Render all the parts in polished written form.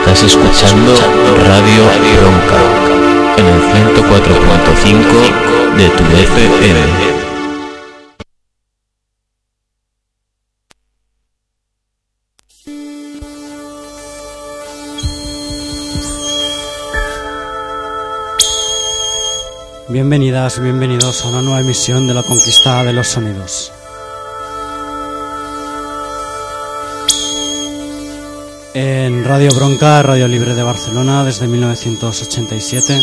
Estás escuchando Radio Bronca en el 104.5 de tu FM. Bienvenidas y bienvenidos a una nueva emisión de La Conquista de los Sonidos. En Radio Bronca, Radio Libre de Barcelona, desde 1987,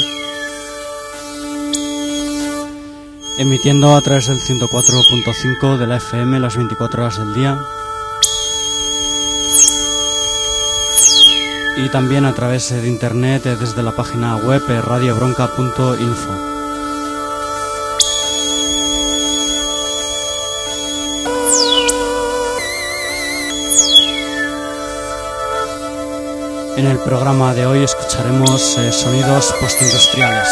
emitiendo a través del 104.5 de la FM las 24 horas del día y también a través de internet desde la página web radiobronca.info. En el programa de hoy escucharemos sonidos postindustriales.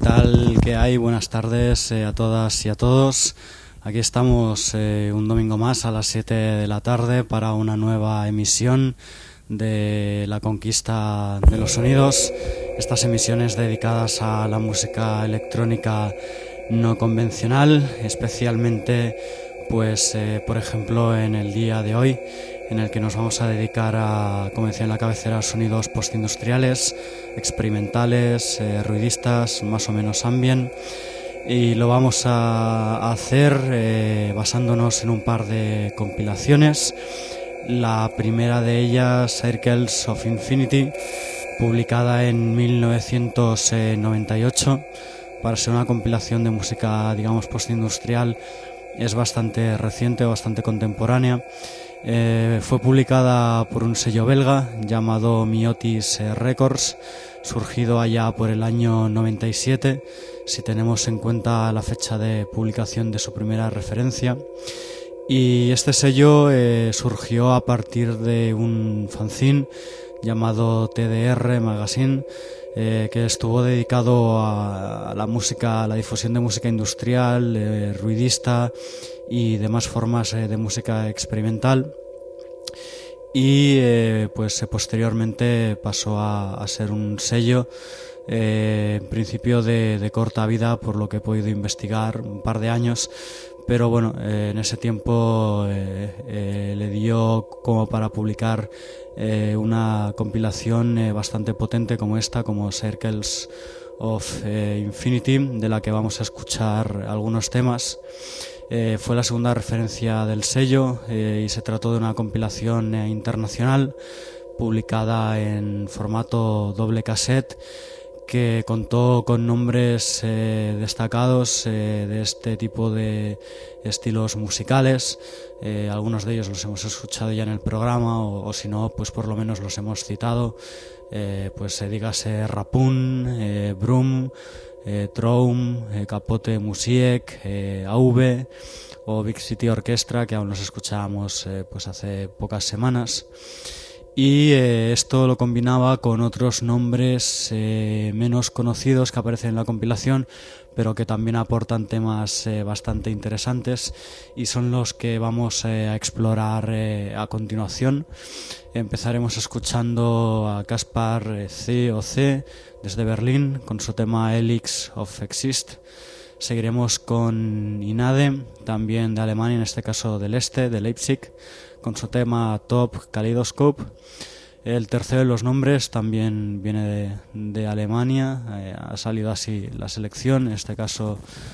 tal? ¿Qué hay? Buenas tardes a todas y a todos. Aquí estamos un domingo más a las 7 de la tarde para una nueva emisión de La Conquista de los Sonidos. Estas emisiones dedicadas a la música electrónica no convencional, especialmente pues por ejemplo en el día de hoy, en el que nos vamos a dedicar a, como decía en la cabecera, sonidos postindustriales, experimentales, ruidistas, más o menos ambient, y lo vamos a hacer basándonos en un par de compilaciones. La primera de ellas, Circles of Infinity, publicada en 1998, para ser una compilación de música, digamos, postindustrial. Es bastante reciente, bastante contemporánea. Fue publicada por un sello belga llamado Miotis Records, surgido allá por el año 97, si tenemos en cuenta la fecha de publicación de su primera referencia. Y este sello surgió a partir de un fanzine llamado TDR Magazine, que estuvo dedicado a la música, a la difusión de música industrial, ruidista y demás formas de música experimental. Y pues posteriormente pasó a ser un sello en principio de corta vida, por lo que he podido investigar, un par de años, pero bueno, en ese tiempo le dio como para publicar una compilación bastante potente como esta, como Circles of Infinity, de la que vamos a escuchar algunos temas. Fue la segunda referencia del sello y se trató de una compilación internacional publicada en formato doble cassette, que contó con nombres destacados de este tipo de estilos musicales. Algunos de ellos los hemos escuchado ya en el programa, o si no, pues por lo menos los hemos citado. Pues dígase Rapun, Brum, Traum, Capote Musiek, AV o Big City Orchestra, que aún los escuchábamos pues hace pocas semanas. Y esto lo combinaba con otros nombres menos conocidos que aparecen en la compilación, pero que también aportan temas bastante interesantes, y son los que vamos a explorar a continuación. Empezaremos escuchando a Caspar C.O.C. desde Berlín con su tema Helix of Exist. Seguiremos con Inade, también de Alemania, en este caso del este, de Leipzig, con su tema Top Kaleidoscope. El tercero de los nombres también viene de Alemania, ha salido así la selección, en este caso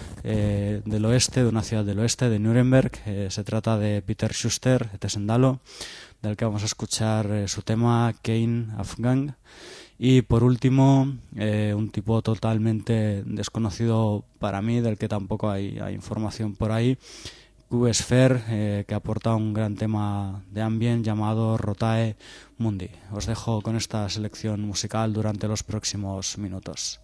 del oeste, de una ciudad del oeste, de Nuremberg. Se trata de Peter Schuster, Tesendalo, del que vamos a escuchar su tema Kane Afgang. Y por último, un tipo totalmente desconocido para mí, del que tampoco hay información por ahí, Q-Sphere, que aporta un gran tema de ambient llamado Rotae Mundi. Os dejo con esta selección musical durante los próximos minutos.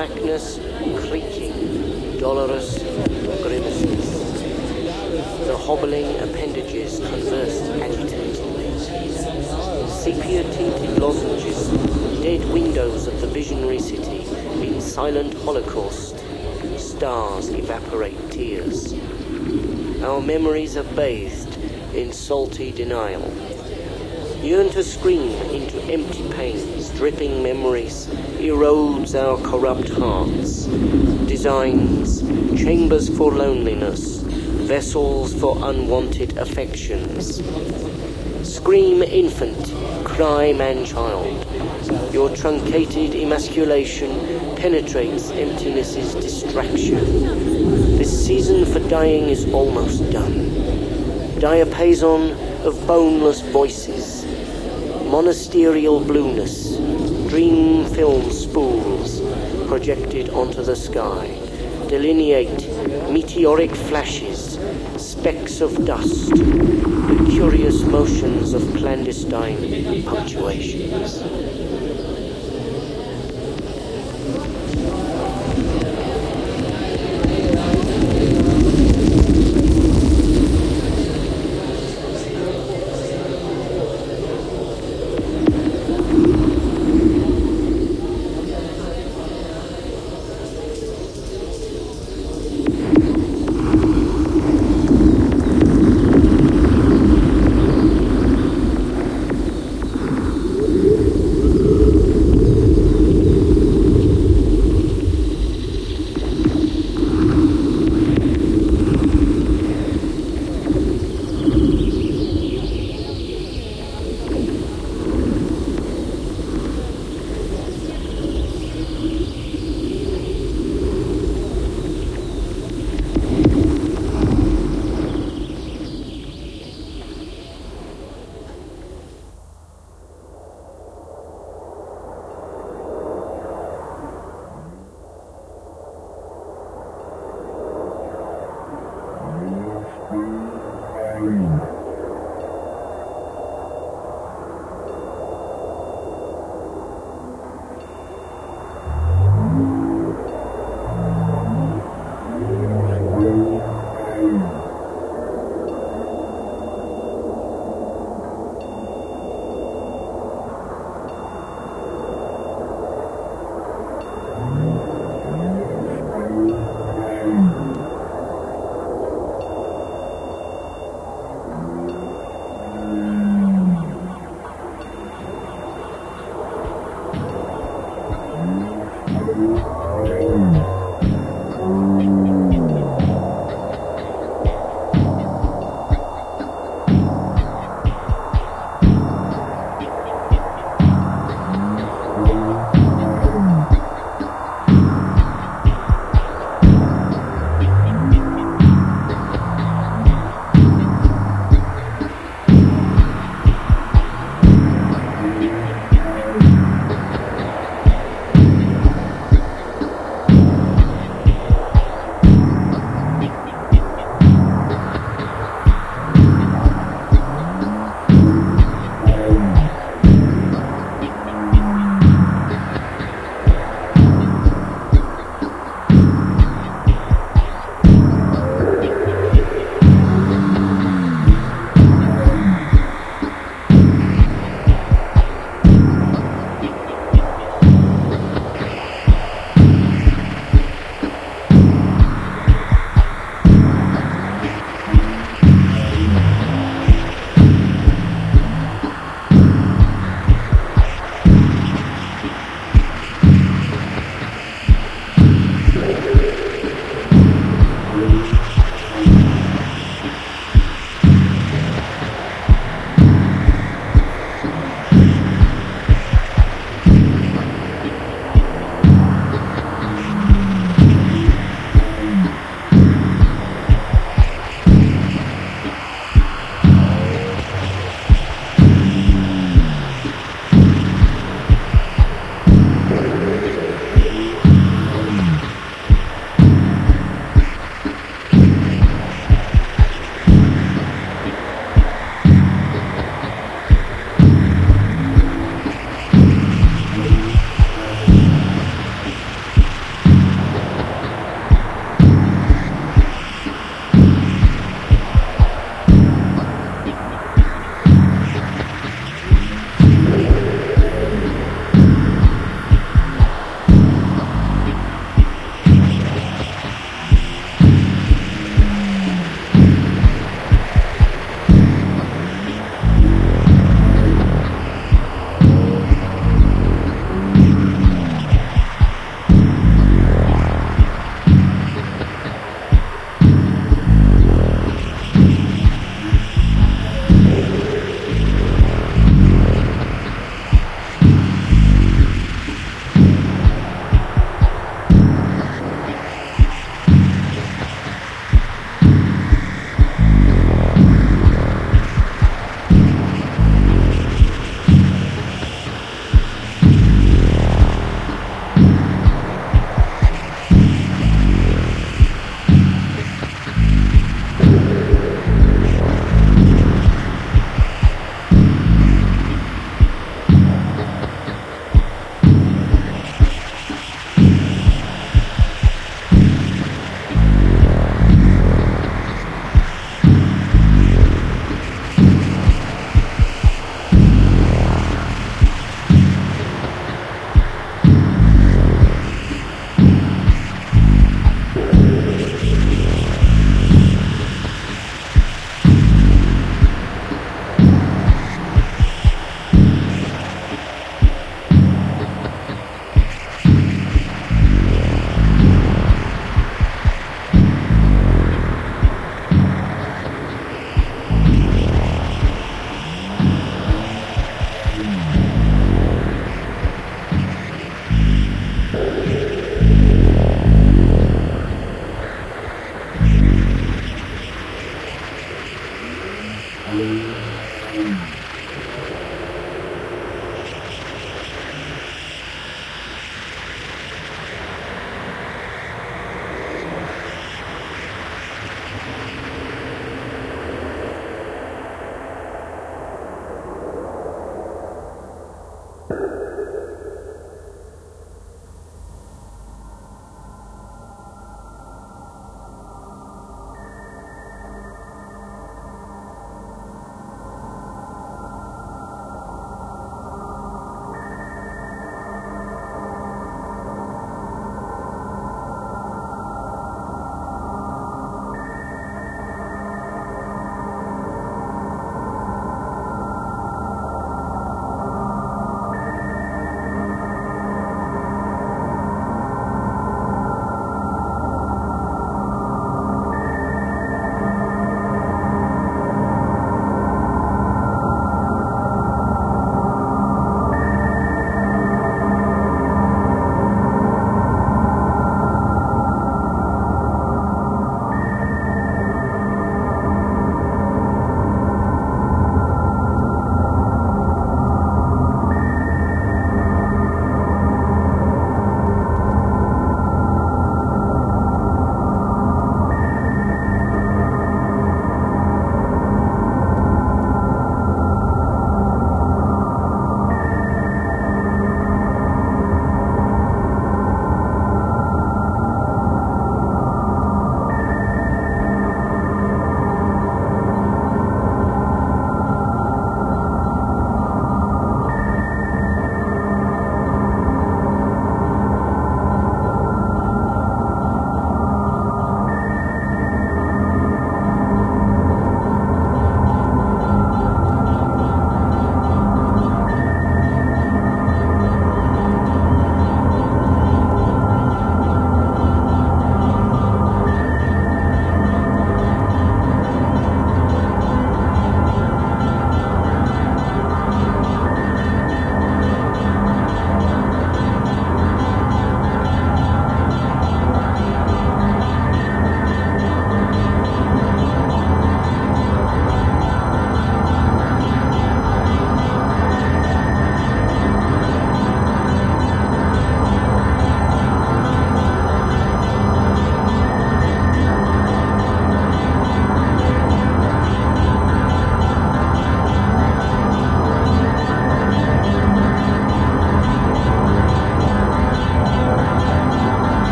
blackness, creaking, dolorous grimaces. The hobbling appendages conversed agitatedly. Sepia-tinted lozenges, dead windows of the visionary city in silent holocaust. Stars evaporate tears. Our memories are bathed in salty denial. Yearn to scream into empty panes, dripping memories, erodes our corrupt hearts. Designs, chambers for loneliness, vessels for unwanted affections. Scream infant, cry man-child. Your truncated emasculation penetrates emptiness's distraction. This season for dying is almost done. Diapason of boneless voices, monasterial blueness, dream film spools projected onto the sky, delineate meteoric flashes, specks of dust, the curious motions of clandestine punctuations.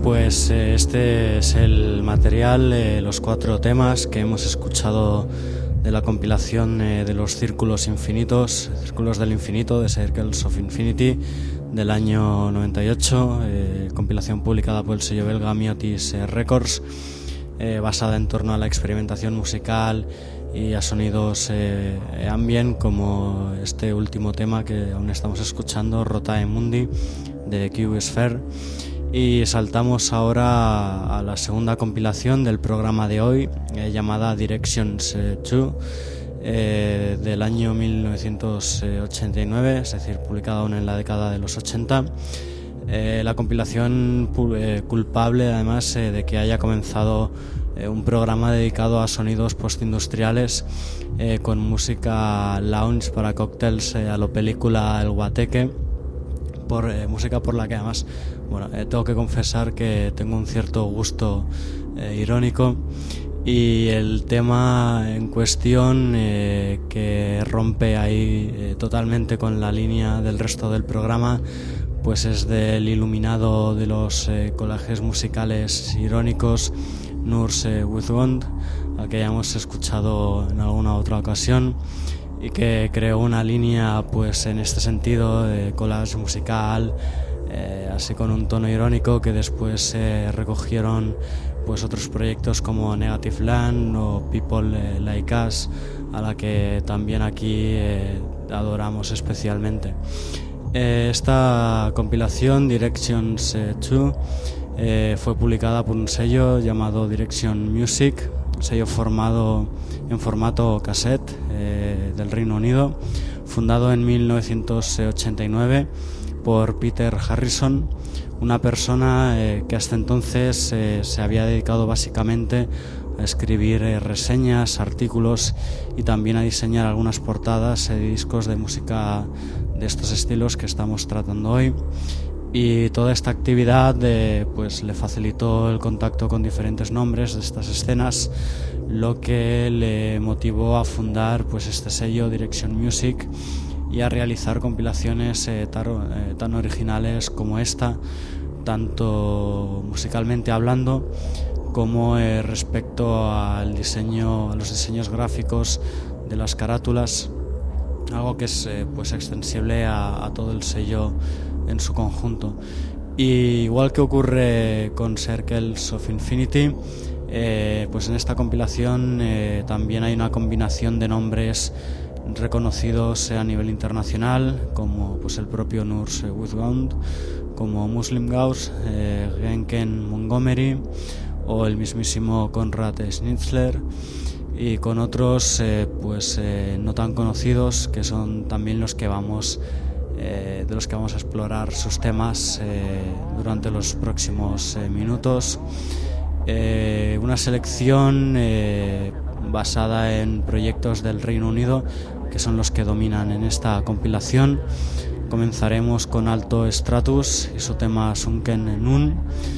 Pues este es el material, los 4 temas que hemos escuchado de la compilación de los Círculos Infinitos, Círculos del Infinito, de Circles of Infinity, del año 98, compilación publicada por el sello belga Miotis Records, basada en torno a la experimentación musical y a sonidos ambient, como este último tema que aún estamos escuchando, Rotae Mundi, de Cube Sphere. Y saltamos ahora a la segunda compilación del programa de hoy, llamada Directions 2, del año 1989, es decir, publicada aún en la década de los 80. La compilación culpable, además, de que haya comenzado un programa dedicado a sonidos postindustriales, con música lounge para cócteles a lo película El Guateque, música por la que además, tengo que confesar que tengo un cierto gusto irónico, y el tema en cuestión, que rompe ahí totalmente con la línea del resto del programa, pues es del iluminado de los collages musicales irónicos Nurs Wittwand, al que ya hemos escuchado en alguna otra ocasión, y que creó una línea, pues en este sentido, de collage musical, así con un tono irónico, que después recogieron pues otros proyectos como Negative Land o People Like Us, a la que también aquí adoramos especialmente. Esta compilación, Directions 2, fue publicada por un sello llamado Direction Music, un sello formado en formato cassette, del Reino Unido, fundado en 1989 por Peter Harrison, una persona que hasta entonces se había dedicado básicamente a escribir reseñas, artículos y también a diseñar algunas portadas de discos de música de estos estilos que estamos tratando hoy. Y toda esta actividad pues le facilitó el contacto con diferentes nombres de estas escenas, lo que le motivó a fundar pues este sello Direction Music y a realizar compilaciones tan originales como esta, tanto musicalmente hablando como respecto a los diseños gráficos de las carátulas, algo que es pues extensible a todo el sello en su conjunto. Y igual que ocurre con Circles of Infinity, pues en esta compilación también hay una combinación de nombres reconocidos a nivel internacional, como pues el propio Nurs Wittwand, como Muslim Gauss, Genken Montgomery o el mismísimo Konrad Schnitzler, y con otros no tan conocidos, que son también de los que vamos a explorar sus temas durante los próximos minutos. Una selección basada en proyectos del Reino Unido, que son los que dominan en esta compilación. Comenzaremos con Alto Stratus y su tema Sunken Nun.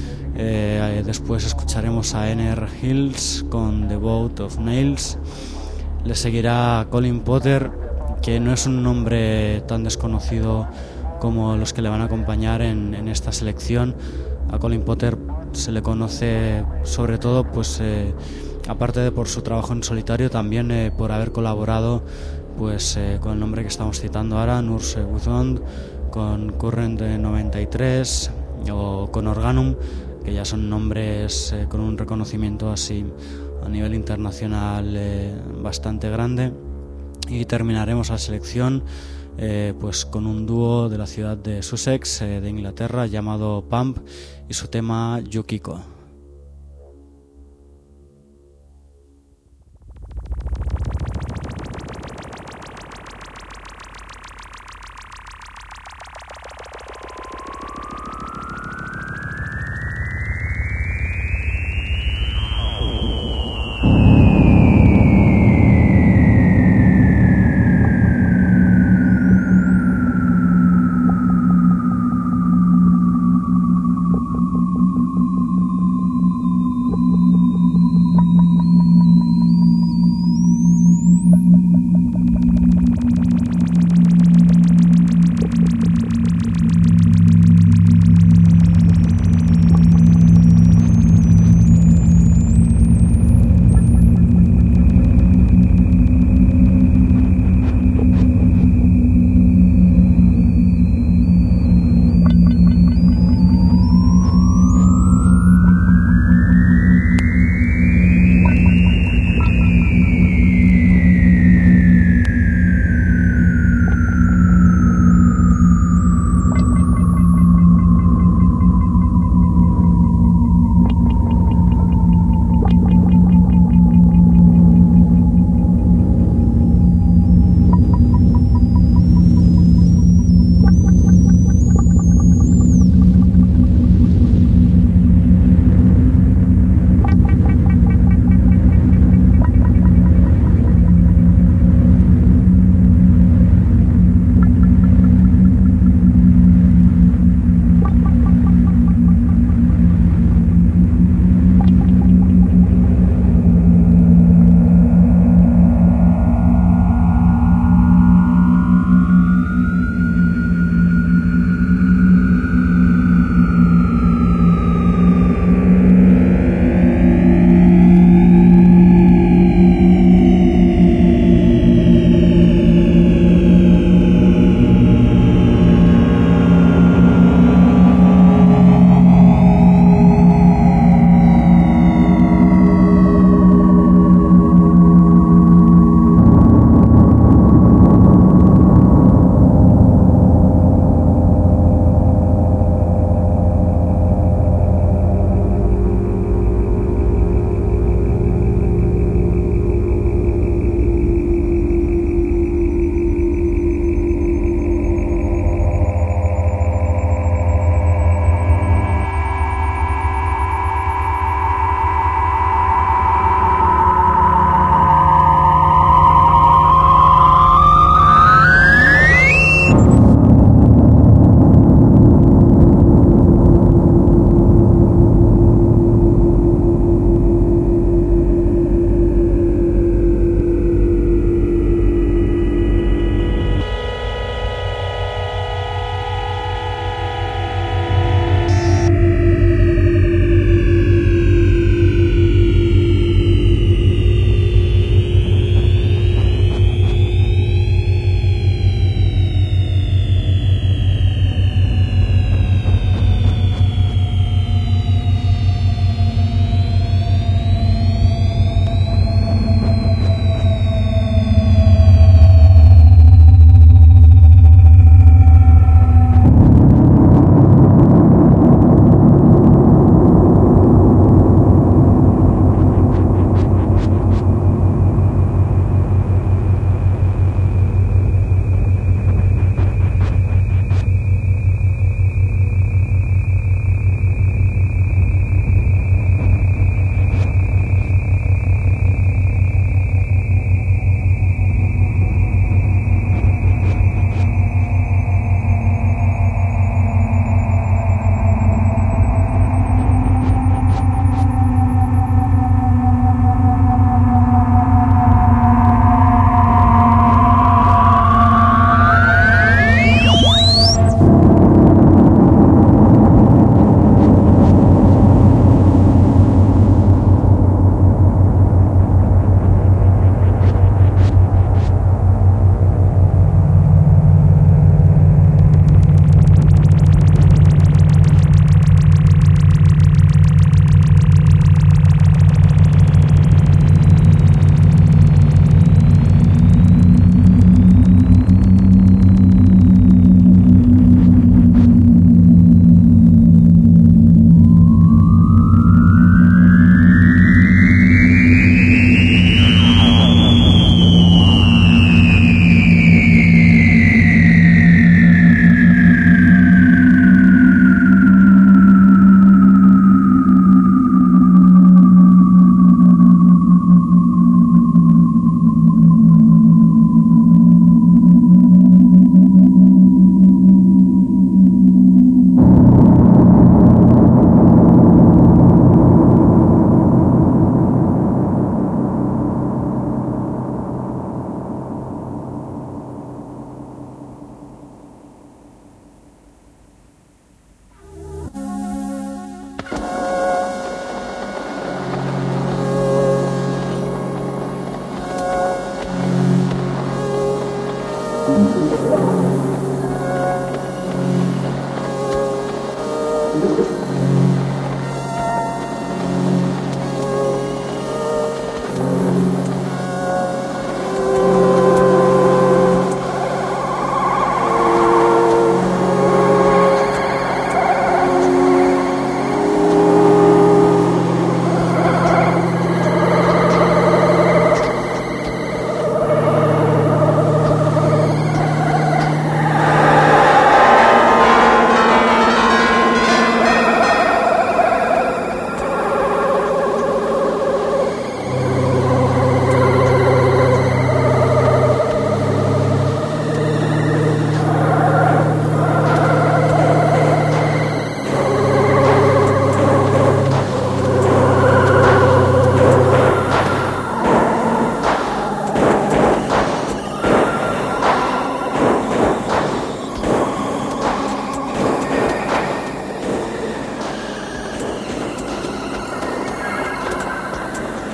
Después escucharemos a NR Hills con The Boat of Nails. Le seguirá Colin Potter, que no es un nombre tan desconocido como los que le van a acompañar en esta selección. A Colin Potter se le conoce sobre todo, pues aparte de por su trabajo en solitario, también por haber colaborado pues con el nombre que estamos citando ahora, Nurs Wittwand, con Current 93 o con Organum, que ya son nombres con un reconocimiento así a nivel internacional bastante grande. Y terminaremos la selección pues con un dúo de la ciudad de Sussex, de Inglaterra, llamado Pump, y su tema Yukiko.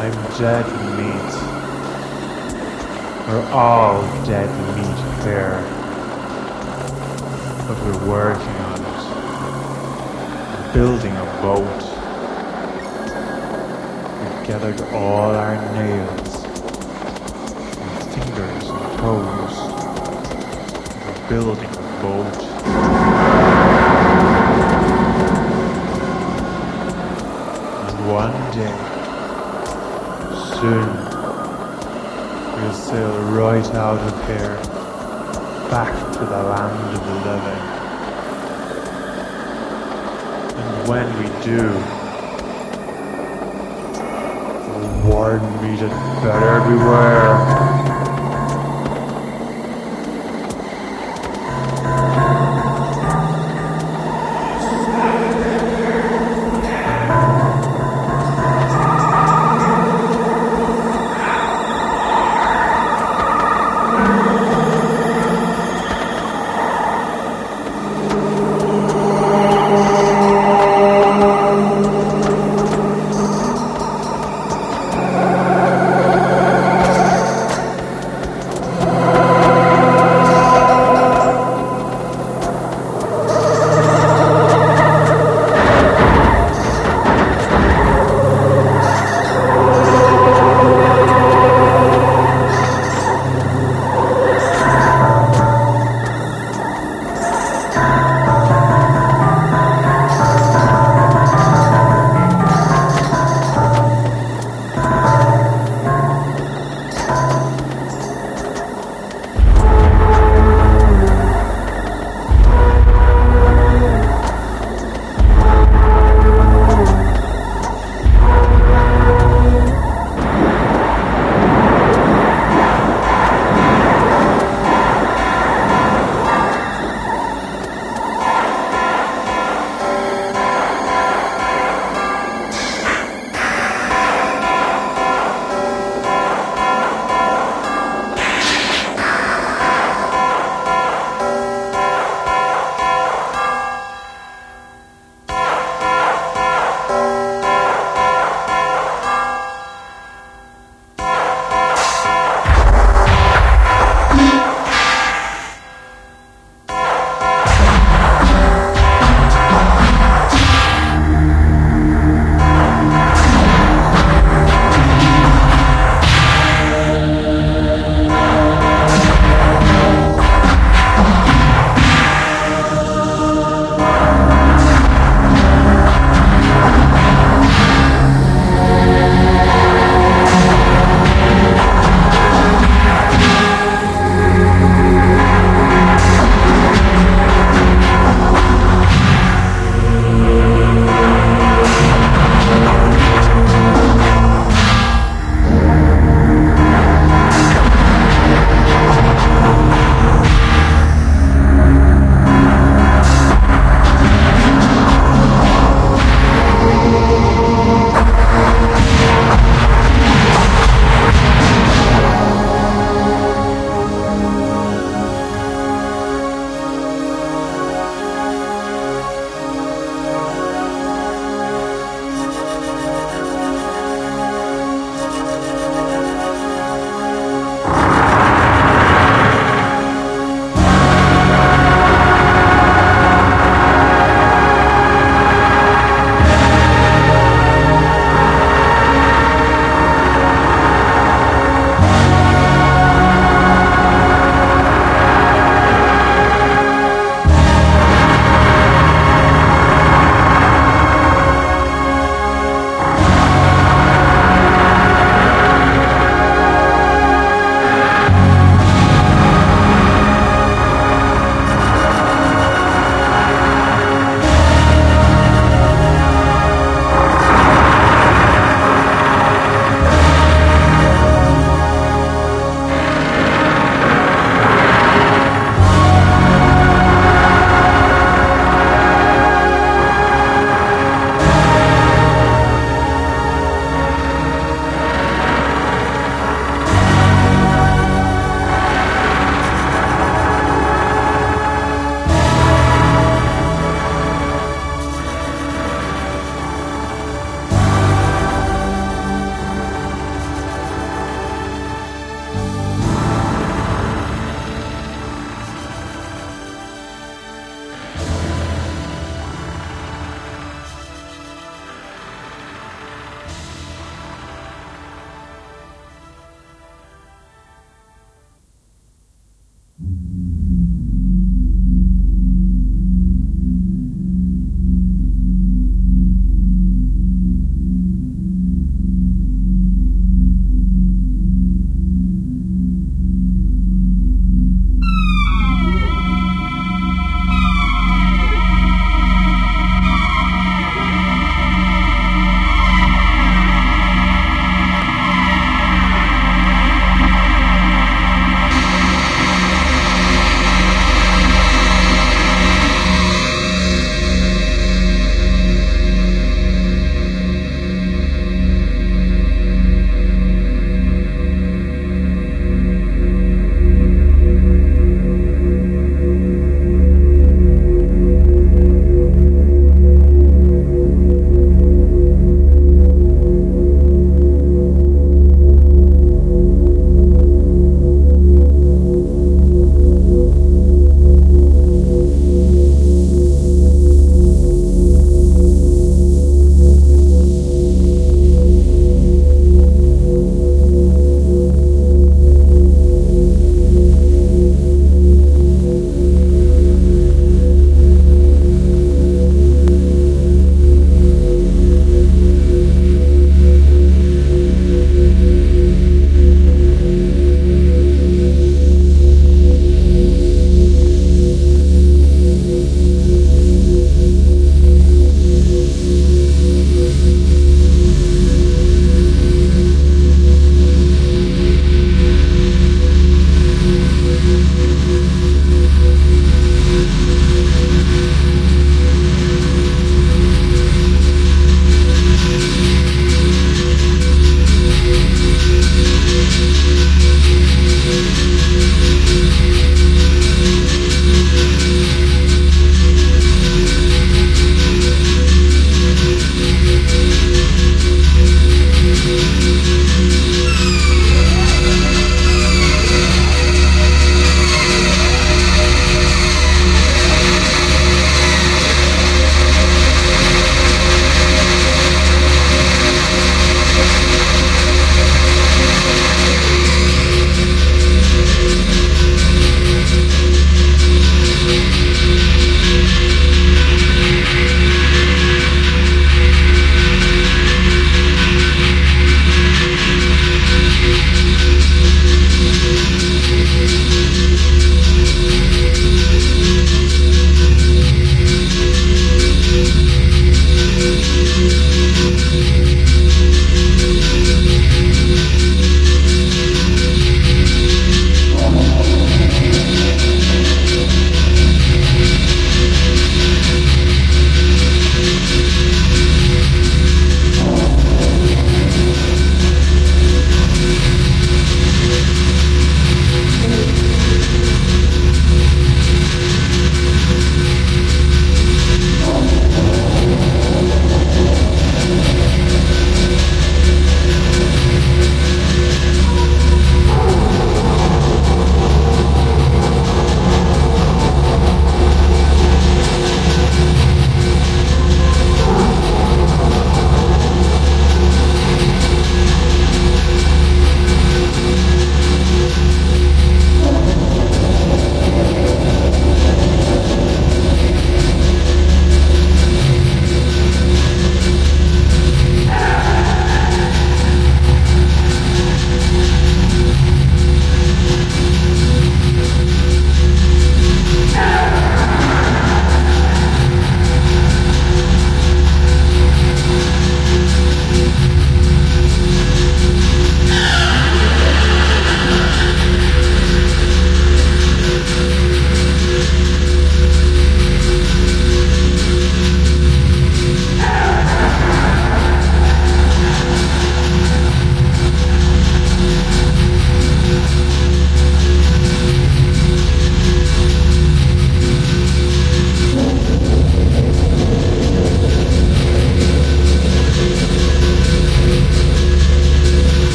I'm dead meat. We're all dead meat here. But we're working on it. We're building a boat. We've gathered all our nails and fingers and toes. We're building a boat. And one day, soon, we'll sail right out of here, back to the land of the living. And when we do, warn me that better beware.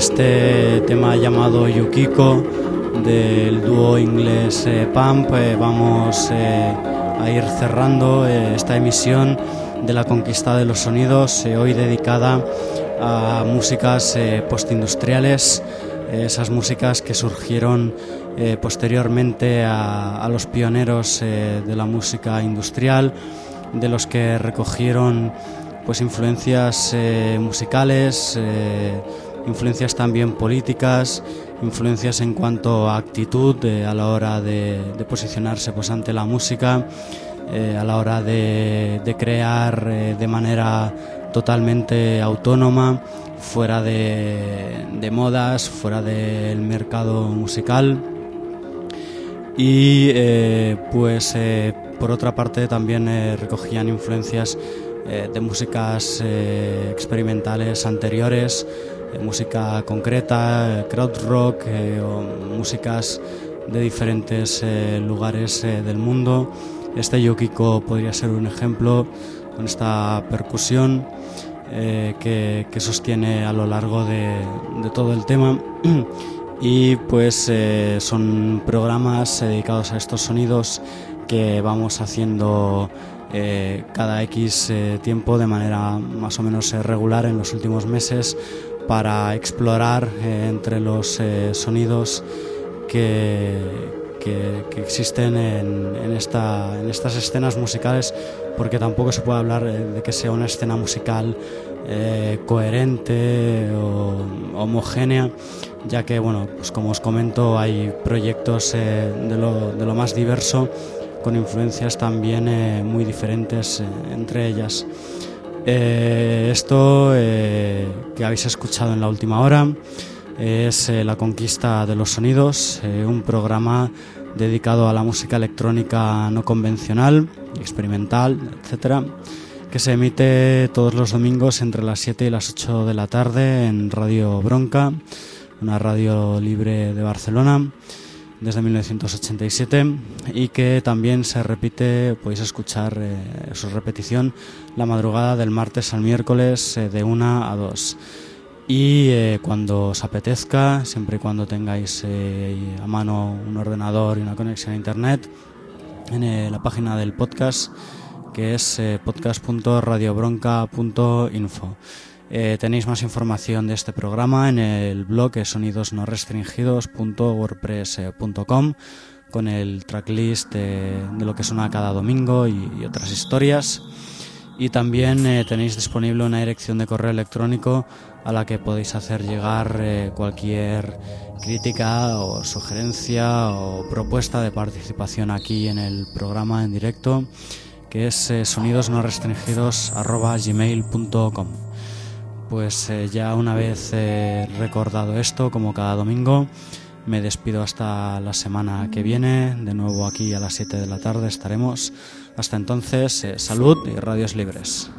este tema llamado Yukiko del dúo inglés Pump vamos a ir cerrando esta emisión de La Conquista de los Sonidos, hoy dedicada a músicas postindustriales, esas músicas que surgieron posteriormente a los pioneros de la música industrial, de los que recogieron pues influencias musicales, influencias también políticas, influencias en cuanto a actitud a la hora de posicionarse pues ante la música, a la hora de crear de manera totalmente autónoma, fuera de modas, fuera del mercado musical. Y por otra parte también recogían influencias de músicas experimentales anteriores, música concreta, krautrock o músicas de diferentes lugares del mundo. Este Yukiko podría ser un ejemplo, con esta percusión que sostiene a lo largo de todo el tema. Y pues son programas dedicados a estos sonidos que vamos haciendo cada X tiempo de manera más o menos regular en los últimos meses, para explorar entre los sonidos que existen en estas escenas musicales, porque tampoco se puede hablar de que sea una escena musical coherente o homogénea, ya que bueno, pues como os comento, hay proyectos de lo más diverso, con influencias también muy diferentes entre ellas. Esto que habéis escuchado en la última hora es La Conquista de los Sonidos, un programa dedicado a la música electrónica no convencional, experimental, etcétera, que se emite todos los domingos entre las 7 y las 8 de la tarde en Radio Bronca, una radio libre de Barcelona, desde 1987, y que también se repite, podéis escuchar su repetición la madrugada del martes al miércoles de 1 a 2. Y cuando os apetezca, siempre y cuando tengáis a mano un ordenador y una conexión a internet, en la página del podcast, que es podcast.radiobronca.info. Tenéis más información de este programa en el blog sonidosnorestringidos.wordpress.com, con el tracklist de lo que suena cada domingo y otras historias. Y también tenéis disponible una dirección de correo electrónico a la que podéis hacer llegar cualquier crítica o sugerencia o propuesta de participación aquí en el programa en directo, que es sonidosnorestringidos@gmail.com. Pues ya una vez recordado esto, como cada domingo, me despido hasta la semana que viene. De nuevo aquí a las 7 de la tarde estaremos. Hasta entonces, salud y radios libres.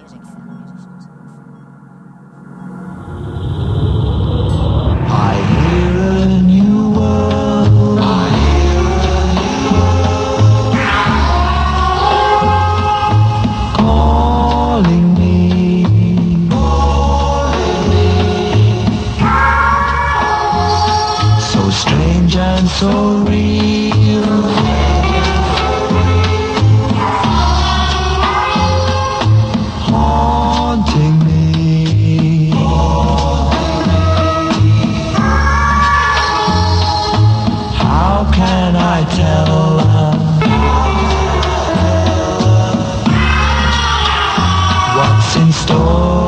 So real, haunting me. How can I tell her what's in store?